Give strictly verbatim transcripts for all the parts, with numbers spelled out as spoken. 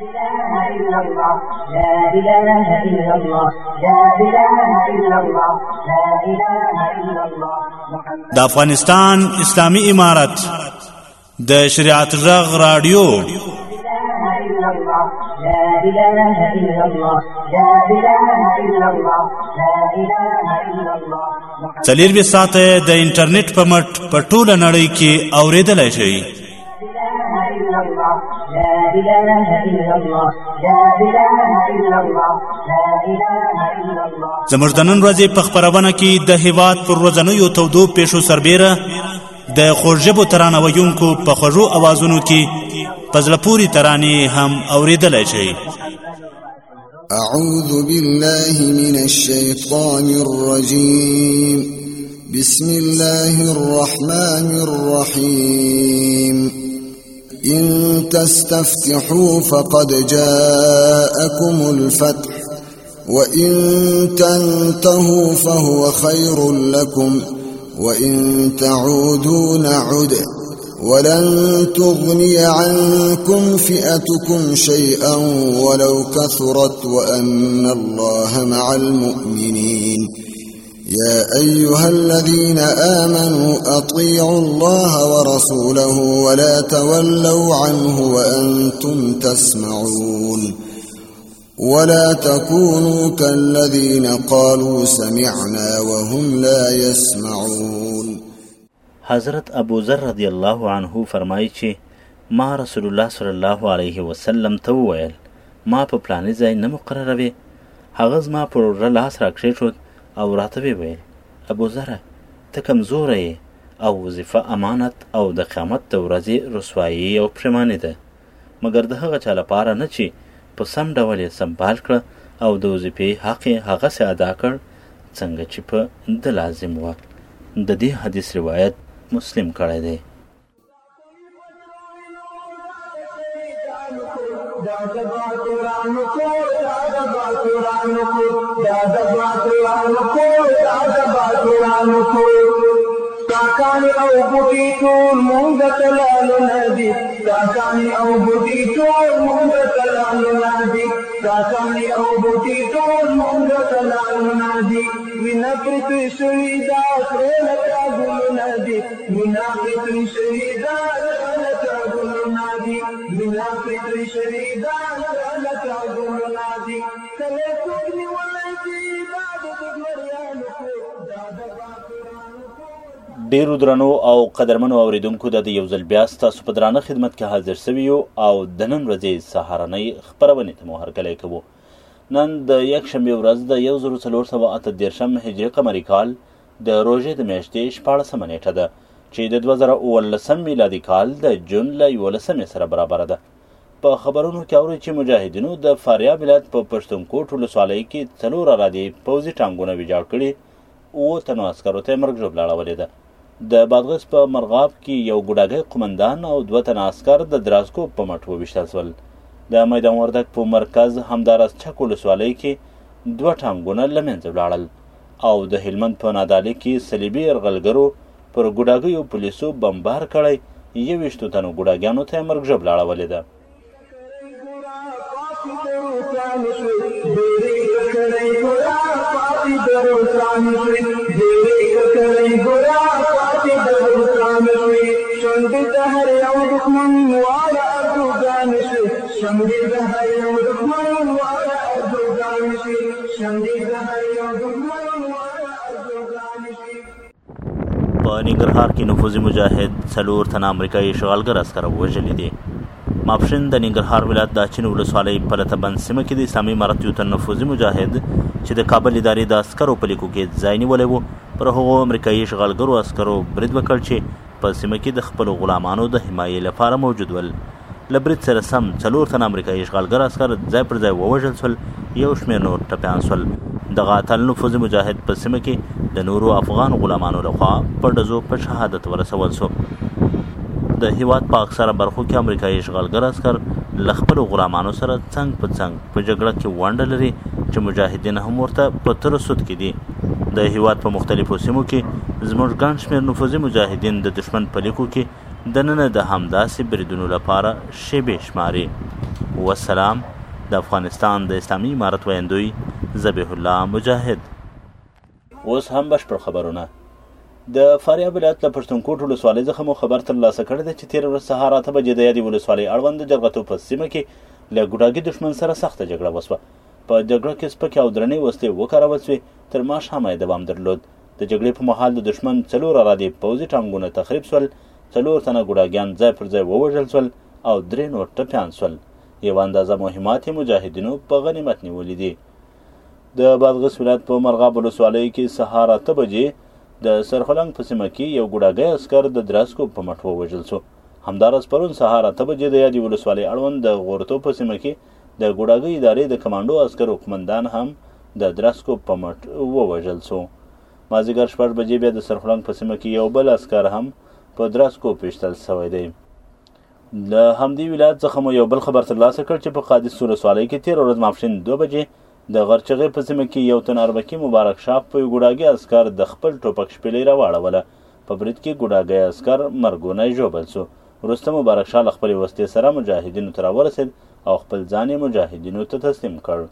د افغانستان اسلامی امارت د شریعت غږ رادیو څلور ساعته د انټرنیټ په مټ په ټوله نړۍ کې اوریدلای شئ. زموږ د نن ورځې په خپرونه کې د هیواد پر ورځنیو تودو پیښو سربیره د خوږژبو ترانه ویونکو په خوږو اوازونو کې په زړه پورې ترانې هم اوریدلای شئ. أعوذ بالله من الشيطان الرجيم. بسم الله الرحمن الرحيم. إن تستفتحوا فقد جاءكم الفتح وإن تنتهوا فهو خير لكم وإن تعودوا نعد ولن تغني عنكم فئتكم شيئا ولو كثرت وأن الله مع المؤمنين. يا أيها الذين آمنوا أطيعوا الله ورسوله ولا تولوا عنه وأنتم تسمعون ولا تكونوا كالذين قالوا سمعنا وهم لا يسمعون. حضرت ابو ذر رضی الله عنه فرمایي چې ما رسول الله صلی الله علیه وسلم ته وویل ما په پلاني ځای نه مقرروي. هغه زما پر وره لاس راکښېښود او راته وویل ابو ذره ته کمزوری یې او وظیفه امانت او د قیامت د ورځې رسوایي او پښیماني ده، مګر د هغه چا لپاره نه چې په سم ډول یې سمبال کړه او د وظیفې حق یې هغسې ادا کړ څنګه چې په ده لازم وه. د دې حدیث روایت مسلم کړی دی. کاکانی او بوټي ټول مونږ ته لالو ندي، کاکانی او بوټي ټول مونږ ته لالو ندي، کاکانی او بوټي ټول مونږ ته لالو ندي. وینا پرې شوي دا پرې لکه ګلونه دي، وینا پرې شوي دا لکه ګلونه دي، وینا پرې شوي دا لکه ګلونه دي. کله څوک نیولی دي دا د دښمنیانو کور، دا د ډیرو درنو او قدرمنو اوریدونکو د یو ځل بیا ستاسو په درانه خدمت کې حاضر سوي یو او د نن ورځې سهارنۍ خپرونې ته مو هرکلی کوو. نن د یکشنبې ورځ د یو زرو څلور سوه اته دېرشم هجري قمري کال د روژې د میاشتې شپاړسمه نیټه ده چې د دوه زره اوولسم میلادي کال د جون له یولسمې سره برابره ده. په خبرونو کې اورئ چې مجاهدینو د فاریاب ولایت په پښتونکوټ ولسوالۍ کې څلور ارادي پوځي ټانکونه ویجاړ کړي، اووه تنو عسکرو ته مرګ ژوبله اړولې ده. د بادغیس په مرغاب کې یو ګوډاګی قمندان او دوه تنه عسکر د درازکو په مټ وویشتل شول. د میدان وردګ په مرکز همداراز چک ولسوالۍ کې دوه ټانکونه له منځه ولاړل او د هلمند په نادعلي کې صلیبي یرغلګرو پر ګوډاګیو پولیسو بمبار کړی، یویشتو تنو ګوډاګیانو ته یې مرګ ژوبله اړولې ده. په ننګرهار کې نفوذي مجاهد څلور تنه امریکایي اشغالګر عسکر وژلي دي. ماپښین د ننګرهار ولایت د اچین ولسوالۍ په لتبند سیمه کې د اسلامي امارت یو تن نفوذي مجاهد چې د کابل ادارې د عسکرو په لیکو کې ځای نیولی و پر هغو امریکایي اشغالګرو عسکرو برید وکړ چې په سیمه کې د خپلو غلامانو د حمایې لپاره موجود ول. له برید سره سم څلور تنه امریکایي اشغالګر عسکر ځای پر ځای ووژل شول، یو شمېر نور ټپیان شول. دغه اتل نفوذي مجاهد په سیمه کې د نورو افغان غلامانو لخوا په ډزو په شهادت ورسول شو. د هیواد په اکثره برخو کې امریکایي اشغالګر عسکر له خپلو غلامانو سره څنګ په څنګ په جګړه کې ونډه لري چې مجاهدین هم ورته په ترسود کې دي. د هیواد په مختلفو سیمو کې زموږ ګڼ شمېر نفوذي مجاهدین د دښمن په لیکو کې دننه د همداسې بریدونو لپاره شیبې شماري. والسلام. د افغانستان د اسلامي امارت ویندوی ذبیح الله مجاهد. اوس هم بشپړ خبرونه. د فاریاب ولایت له پښتونکوټ ولسوالۍ څخه مو خبر ترلاسه کړی دی چې تېره ورځ سهار اته بجې د یادې ولسوالۍ اړوند د جرغتو په سیمه کې له ګوډاګي دښمن سره سخته جګړه وسوه. په جګړه کې سپکې او درنې وسلې وکارول سوې. تر ماښامه یې دوام درلود. د جګړې په مهال د دښمن څلور ارادي پوځي ټانګونه تخریب سول، څلور تنه ګوډاګیان ځای پر ځای ووژل سول او درې نور ټپیان سول. یوه اندازه مهمات یې مجاهدینو په غنیمت نیولي دي. د بادغیس ولایت په مرغاب ولسوالۍ کې سهار اته بجې د سرخلنګ په سیمه کې یو ګوډاګی عسکر د دراسکو په مټ ووژل سو. همداراز پرون سهار اته بجې د یادې ولسوالۍ اړوند د غورتو په سیمه کې د ګوډاګۍ ادارې د کمانډو عسکرو قمندان هم د دراسکو په مټ ووژل سو. مازدیګر شپږ بجې بیا د سرخلنګ په سیمه کې یو بل عسکر هم په دراسکو پیشتل سوی دی. له همدې ولایت څخه مو یو بل خبر ترلاسه کړ چې په قادس ولسوالۍ کې تېره ورځ ماپښین دوه بجې د غرچغې په سیمه کې یو تن اربکي مبارک شاه په یو ګوډاګي عسکر د خپل ټوپک شپېلۍ راواړوله. په برید کې ګوډاګی عسکر مرګونی ژوبل سو. وروسته مبارک شاه له خپلې وسلې سره مجاهدینو ته راورسېد او خپل ځان یې مجاهدینو ته تسلیم کړ.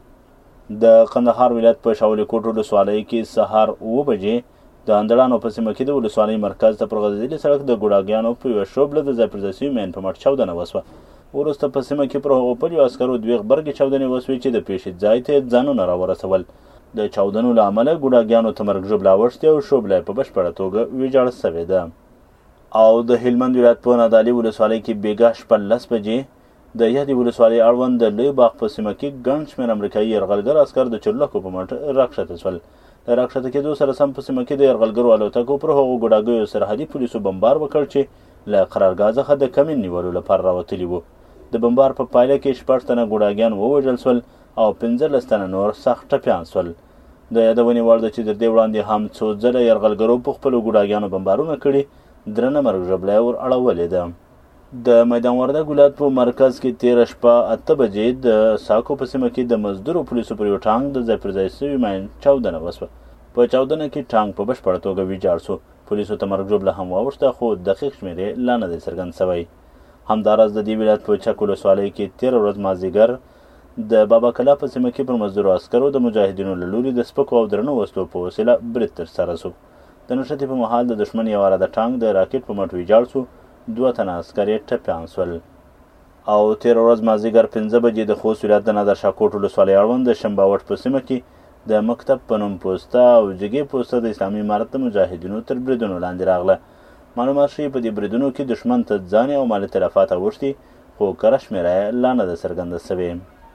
د قندهار ولایت په شاولي کوټ ولسوالۍ کې سهار اوه بجې د اندړانو په سیمه کې د ولسوالۍ مرکز ته پر غځېدلي سړک د ګوډاګیانو په یوه شوبله د ځای پر ځای سوي مین په مټ چاودنه وسوه. وروسته په سیمه کې پر هغو پلیو عسکرو دوې غبرګې چاودنې وسوې چې د پیښې ځای ته یې ځانونه راورسول. د چاودنو له امله ګوډاګیانو ته مرګ ژوبله اوښتې او شوبله یې په بشپړه توګه ویجاړه سوې ده. او د هلمند ولایت په نادعلي ولسوالۍ کې بېګا شپږلس بجې د یادې ولسوالۍ اړوند د لوی باغ په سیمه کې ګڼ شمېر امریکایي یرغلګر عسکر د چورلکو په مټ راکښته سول. د راکښته کېدو سره سم په سیمه کې د یرغلګرو الوتکو پر هغو ګوډاګیو سرحدي پولیسو بمبار وکړ چې له قرارګاه څخه د کمین نیولو لپاره راوتلي وو. د بمبار په پایله کې شپږ تنه ګوډاګیان ووژل سول او پنځلس تنه نور سخت ټپیان سول. د یادونې وړ ده چې تر دې وړاندې هم څو ځله یرغلګرو په خپلو ګوډاګیانو بمبارونه کړي. درنه مرګ ژبله یې ور اړولې ده. د میدان وردګ ولایت په مرکز کې تېره شپه اته بجې د ساکو په سیمه کې د مزدورو پولیسو پر یو ټانک د ځای پر ځای سوي ماین چاودنه وسوه. په چاودنه کې ټانک په بشپړه توګه ویجاړ سو. پولیسو ته مرګ ژوبله هم واوښته خو دقیق شمېر یې لا نه دی څرګند سوی. همداراز د دې ولایت په چک ولسوالۍ کې تېره ورځ مازدیګر د بابا کلا په سیمه کې پر مزدورو عسکرو د مجاهدینو له لوري د سپکو او درنو وسلو په وسیله برید ترسره سو. د نښتې په مهال د دښمن یو عراده ټانک د راکټ په مټ ویجاړ سو. دوه تنه عسکر یې ټپیان سول. او تېره ورځ مازدیګر پنځه بجې د خوست ولایت د نادرشاه کوټ ولسوالۍ اړوند د شمباوټ په سیمه کې د مکتب په نوم پوسته او جګې پوسته د اسلامي امارت د مجاهدینو تر بریدونو لاندې راغله. معلومات ښیي په دې بریدونو کې دښمن ته ځاني او مالي تلفات اوښتي خو کره شمېره یې لا نه ده څرګنده سوې.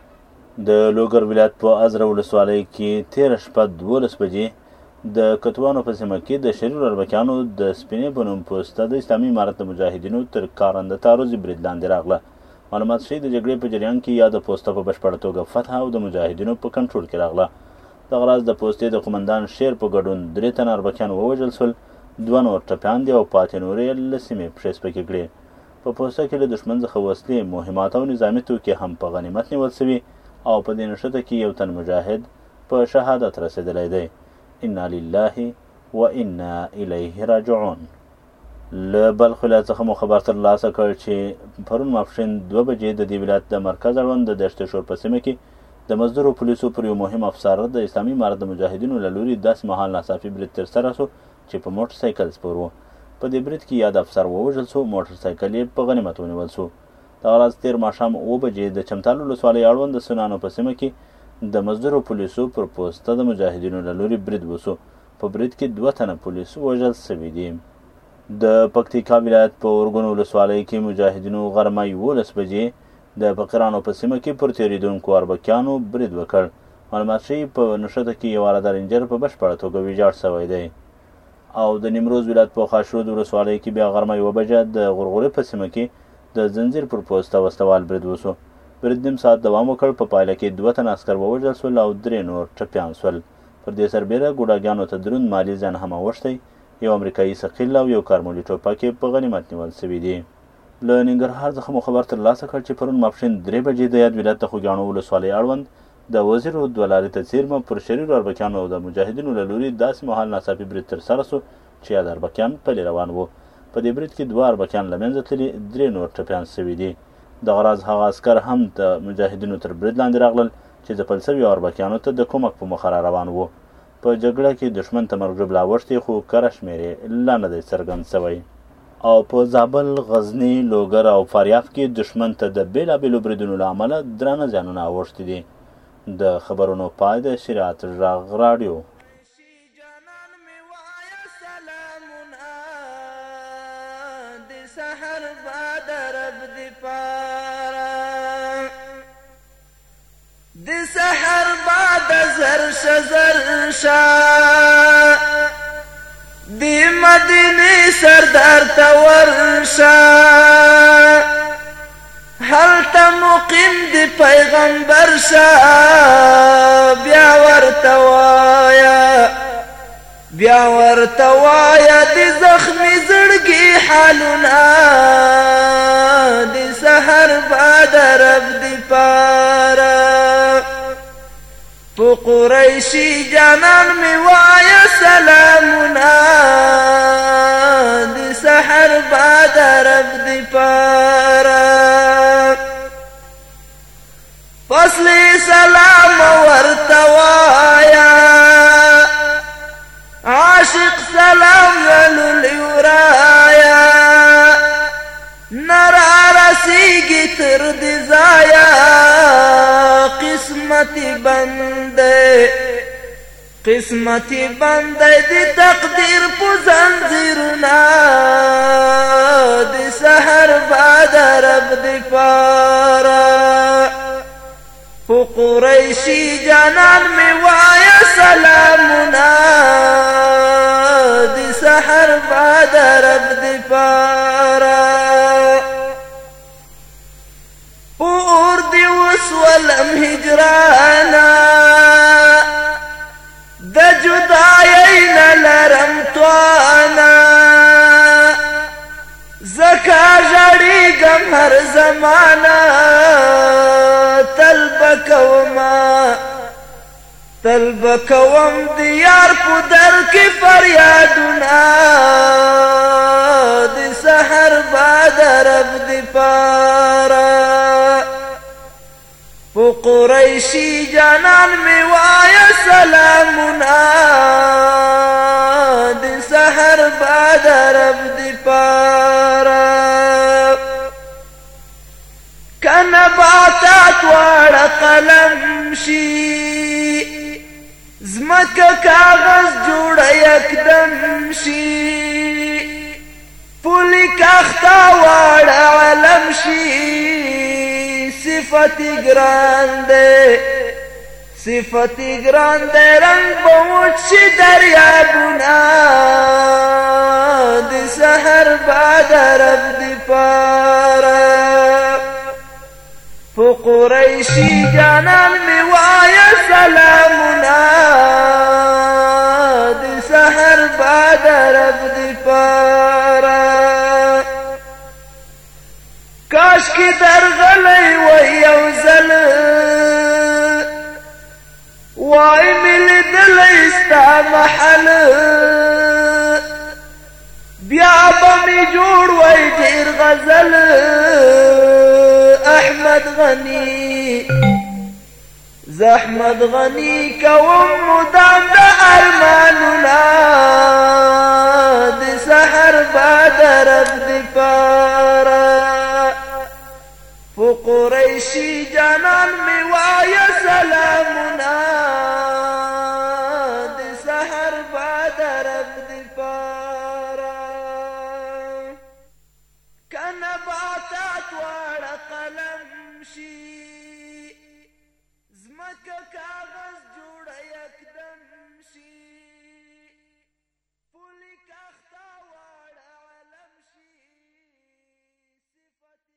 د لوګر ولایت په ازره ولسوالۍ کې تېره شپه دولس بجې د کتوانو په سیمه کې د شریرو اربکیانو د سپینې په نوم پوسته د اسلامي امارت د مجاهدینو تر کارنده تعرضي برید لاندې راغله. معلومات ښیي د جګړې په جریان کې یا د پوسته په بشپړه توګه فتح او د مجاهدینو په کنټرول کې راغله. دغه راز د پوستې د قمندان شیر په ګډون درې تنه اربکیان ووژل سول. دوه نور ټپیان دي او پاتې نور یې له سیمې پښې سپکې کړې. په پوسته کې له دښمن څخه وسلې، مهمات او نظامي توکي هم په غنیمت نیول سوي او په دې نښته کې یو تن مجاهد په شهادت رسېدلی دی. انا لله و انا الیه راجعون. له بلخ ولایت څخه مو خبر ترلاسه کړ چې پرون ماپښین دوه بجې د دې ولایت د مرکز اړوند د دشت شور په سیمه کې د مزدورو پولیسو پر یو مهم افسر د اسلامي امارت د مجاهدینو له لوري داسې مهال ناڅاپي برید ترسره سو چې په موټر سایکل سپور و. په دې برید کې یاد افسر ووژل سو، موټر سایکل یې په غنیمت ونیول سو. دغه راز تېر ماښام اوه بجې د چمتال ولسوالۍ اړوند د سنانو په سیمه کې د مزدورو پولیسو پر پوسته د مجاهدینو له لوري برید وسو. په برید کې دوه تنه پولیس وژل سوي دي. د پکتیکا ولایت په اورګون ولسوالۍ کې مجاهدینو غرمه یولس بجې د فقیرانو په سیمه کې پر تېرېدونکو اربکیانو برید وکړ. معلومات ښیي په نښته کې یو عراده رینجر په بشپړه توګه ویجاړ سوی دی. او د نیمروز ولایت په خاشرود ولسوالۍ کې بیا غرمه یوه بجه د غرغورې په سیمه کې د زنځیر پر پوسته وسلوال برید وسو. برید نیم ساعت دوام وکړ. په پایله کې دوه تنه عسکر ووژل سول او درې نور ټپیان سول. پر دې سربیره ګوډاګیانو ته دروند مالي زیان هم اوښتی. یو امریکایي ثقیل او یو کارمولي ټوپک یې په غنیمت نیول سوي دي. له ننګرهار څخه مو خبر ترلاسه کړ چې پرون ماپښین درې بجې د یاد ولایت د خوږیاڼو ولسوالۍ اړوند د وزیرو دوه لارې ته څیرمه پر شریرو اربکیانو او د مجاهدینو له لوري داسې مهال ناڅاپي برید ترسره سو چې یاد اربکیان پلي روان وو. په دې برید کې دوه اربکیان له منځه تللي، درې نور ټپیان سوي دي. دغه راز هغه عسکر هم د مجاهدینو تر برید لاندې راغلل چې ځپل سویو اربکیانو ته د کومک په موخه را روان وو. په جګړه کې دښمن ته مرګ ژوبلا اوښتې خو کره شمېر یې لا نه دی څرګند سوی. او په زابل، غزني، لوګر او فاریاب کې دښمن ته د بېلابېلو بریدونو له امله درانه زیانونه اوښتي دي. د خبرونو پای د شریعت غږ راډیو. د سحر بعد زر شزر شا دی مدینه سردار تور شا هلته مقیم دی پیغمبر شا بیا ورته وایا بیا ورته وایا دی زخمی زړګي حالونه دی سحر بعد رب دی پارا تو قریشی جانان می وایا سلامنا دی سحر بعد رب دی پارا فصلی سلام ورته وایا عاشق سلام للی ورایا نرا رسیگی تر دی زایا قسمتی بنده قسمتی بنده دی تقدیر پو زنزیرنا دی سحر بعد رب دی پارا پو قریشی جانان می وایا سلامنا دی سحر بعد رب دی پارا اور دی وسولم هجرانا د جدایین لرم توانا زکا جړیږم هر زمانہ تل بکوما تل بکوم دیار په در کې فریادونه د سحر بعد رب دی پارا په قریشی جانان می وایا سلامنا د سحر بعد رب دی پارا کنا باتات واړه قلم شي زمکه کاغذ جوړ یکدم شي پولی کاختا واړه علم شي صفتی گرانده صفتی گرانده رنگ بموت شي دریابونا دی سحر بعد رب دی پارا فو قریشی جانان می وایا سلامنا دی سحر بعد رب دی پارا کاش کی درغلی و یوزل وای مل دل استا محل بیا بمی جوړ وای ډیر غزل احمد غنی زحمد غنی کوم مدام د ارماننا د سحر بعد رب دی پارا فو قریشی جانان می وایا سلامنا د سحر بعد رب